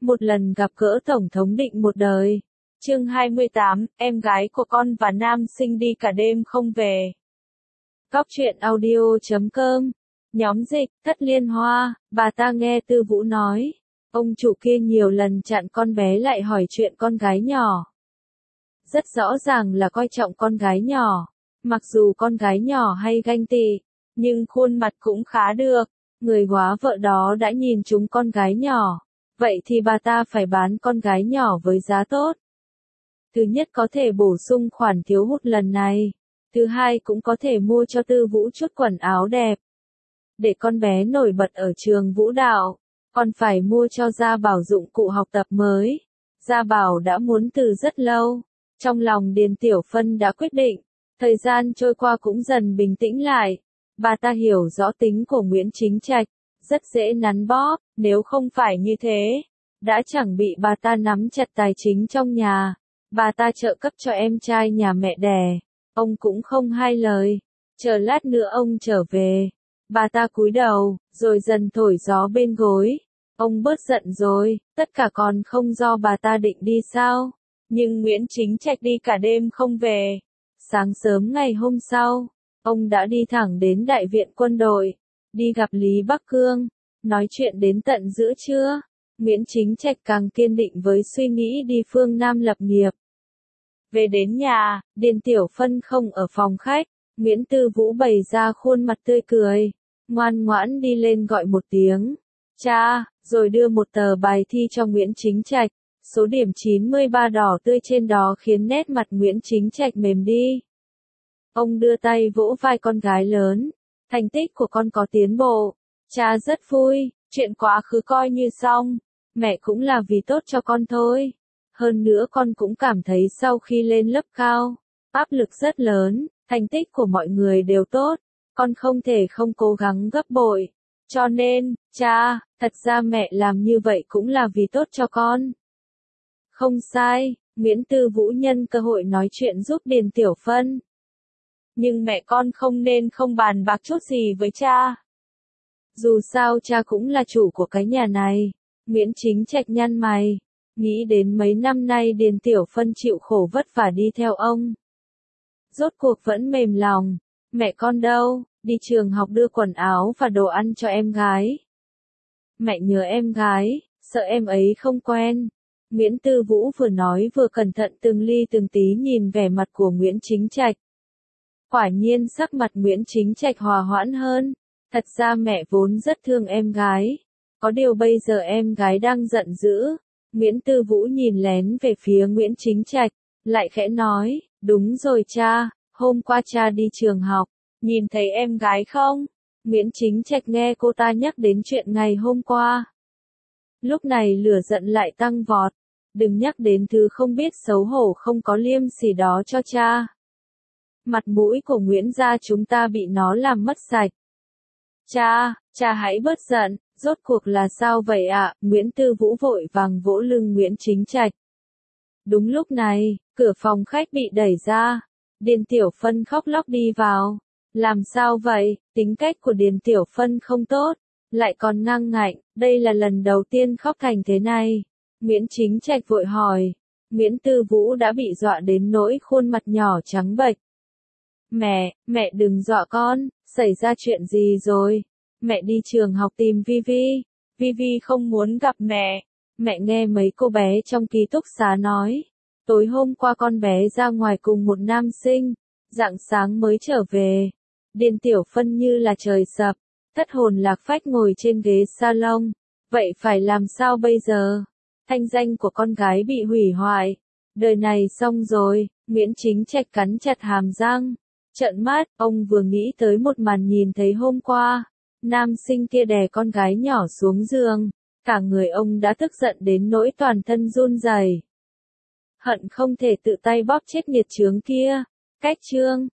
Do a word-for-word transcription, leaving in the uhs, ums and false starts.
một lần gặp gỡ Tổng thống định một đời. Chương hai mươi tám, em gái của con và nam sinh đi cả đêm không về. Góc truyện audio chấm com. Nhóm dịch, Thất Liên Hoa, bà ta nghe Tư Vũ nói. Ông chủ kia nhiều lần chặn con bé lại hỏi chuyện con gái nhỏ. Rất rõ ràng là coi trọng con gái nhỏ. Mặc dù con gái nhỏ hay ganh tị, nhưng khuôn mặt cũng khá được. Người góa vợ đó đã nhìn trúng con gái nhỏ. Vậy thì bà ta phải bán con gái nhỏ với giá tốt. Thứ nhất có thể bổ sung khoản thiếu hụt lần này. Thứ hai cũng có thể mua cho Tư Vũ chút quần áo đẹp. Để con bé nổi bật ở trường vũ đạo. Còn phải mua cho Gia Bảo dụng cụ học tập mới. Gia Bảo đã muốn từ rất lâu. Trong lòng Điền Tiểu Phân đã quyết định. Thời gian trôi qua cũng dần bình tĩnh lại. Bà ta hiểu rõ tính của Nguyễn Chính Trạch. Rất dễ nắn bóp, nếu không phải như thế. Đã chẳng bị bà ta nắm chặt tài chính trong nhà. Bà ta trợ cấp cho em trai nhà mẹ đẻ. Ông cũng không hai lời. Chờ lát nữa ông trở về. Bà ta cúi đầu, rồi dần thổi gió bên gối. Ông bớt giận rồi, tất cả còn không do bà ta định đi sao? Nhưng Nguyễn Chính Trạch đi cả đêm không về. Sáng sớm ngày hôm sau, ông đã đi thẳng đến Đại viện quân đội. Đi gặp Lý Bắc Cương. Nói chuyện đến tận giữa trưa. Nguyễn Chính Trạch càng kiên định với suy nghĩ đi phương Nam lập nghiệp. Về đến nhà, Điền Tiểu Phân không ở phòng khách. Nguyễn Tư Vũ bày ra khuôn mặt tươi cười. Ngoan ngoãn đi lên gọi một tiếng. Cha, rồi đưa một tờ bài thi cho Nguyễn Chính Trạch. Số điểm chín mươi ba đỏ tươi trên đó khiến nét mặt Nguyễn Chính Trạch mềm đi. Ông đưa tay vỗ vai con gái lớn. Thành tích của con có tiến bộ. Cha rất vui, chuyện quá khứ coi như xong. Mẹ cũng là vì tốt cho con thôi. Hơn nữa con cũng cảm thấy sau khi lên lớp cao, áp lực rất lớn, thành tích của mọi người đều tốt. Con không thể không cố gắng gấp bội. Cho nên, cha, thật ra mẹ làm như vậy cũng là vì tốt cho con. Không sai, Nguyễn Tư Vũ nhân cơ hội nói chuyện giúp Điền Tiểu Phân. Nhưng mẹ con không nên không bàn bạc chút gì với cha. Dù sao cha cũng là chủ của cái nhà này. Nguyễn Chính Trạch nhăn mày. Nghĩ đến mấy năm nay Điền Tiểu Phân chịu khổ vất vả đi theo ông. Rốt cuộc vẫn mềm lòng. Mẹ con đâu, đi trường học đưa quần áo và đồ ăn cho em gái. Mẹ nhớ em gái, sợ em ấy không quen. Nguyễn Tư Vũ vừa nói vừa cẩn thận từng ly từng tí nhìn vẻ mặt của Nguyễn Chính Trạch. Quả nhiên sắc mặt Nguyễn Chính Trạch hòa hoãn hơn. Thật ra mẹ vốn rất thương em gái. Có điều bây giờ em gái đang giận dữ. Nguyễn Tư Vũ nhìn lén về phía Nguyễn Chính Trạch. Lại khẽ nói, đúng rồi cha, hôm qua cha đi trường học. Nhìn thấy em gái không? Nguyễn Chính Trạch nghe cô ta nhắc đến chuyện ngày hôm qua. Lúc này lửa giận lại tăng vọt. Đừng nhắc đến thứ không biết xấu hổ không có liêm sỉ đó cho cha. Mặt mũi của Nguyễn gia chúng ta bị nó làm mất sạch. Cha, cha hãy bớt giận, rốt cuộc là sao vậy ạ? À? Nguyễn Tư Vũ vội vàng vỗ lưng Nguyễn Chính Trạch. Đúng lúc này, cửa phòng khách bị đẩy ra. Điền Tiểu Phân khóc lóc đi vào. Làm sao vậy? Tính cách của Điền Tiểu Phân không tốt, lại còn ngang ngạnh, đây là lần đầu tiên khóc thành thế này. Nguyễn Chính Trạch vội hỏi. Nguyễn Tư Vũ đã bị dọa đến nỗi khuôn mặt nhỏ trắng bệch. Mẹ, mẹ đừng dọa con, xảy ra chuyện gì rồi? Mẹ đi trường học tìm Vi Vi. Vi Vi không muốn gặp mẹ. Mẹ nghe mấy cô bé trong ký túc xá nói. Tối hôm qua con bé ra ngoài cùng một nam sinh. Rạng sáng mới trở về. Điền Tiểu Phân như là trời sập. Thất hồn lạc phách ngồi trên ghế salon. Vậy phải làm sao bây giờ? Thanh danh của con gái bị hủy hoại. Đời này xong rồi. Nguyễn Chính Trạch cắn chặt hàm răng. Trợn mắt, ông vừa nghĩ tới một màn nhìn thấy hôm qua. Nam sinh kia đè con gái nhỏ xuống giường. Cả người ông đã tức giận đến nỗi toàn thân run rẩy. Hận không thể tự tay bóp chết nghiệt chướng kia. Cách chương,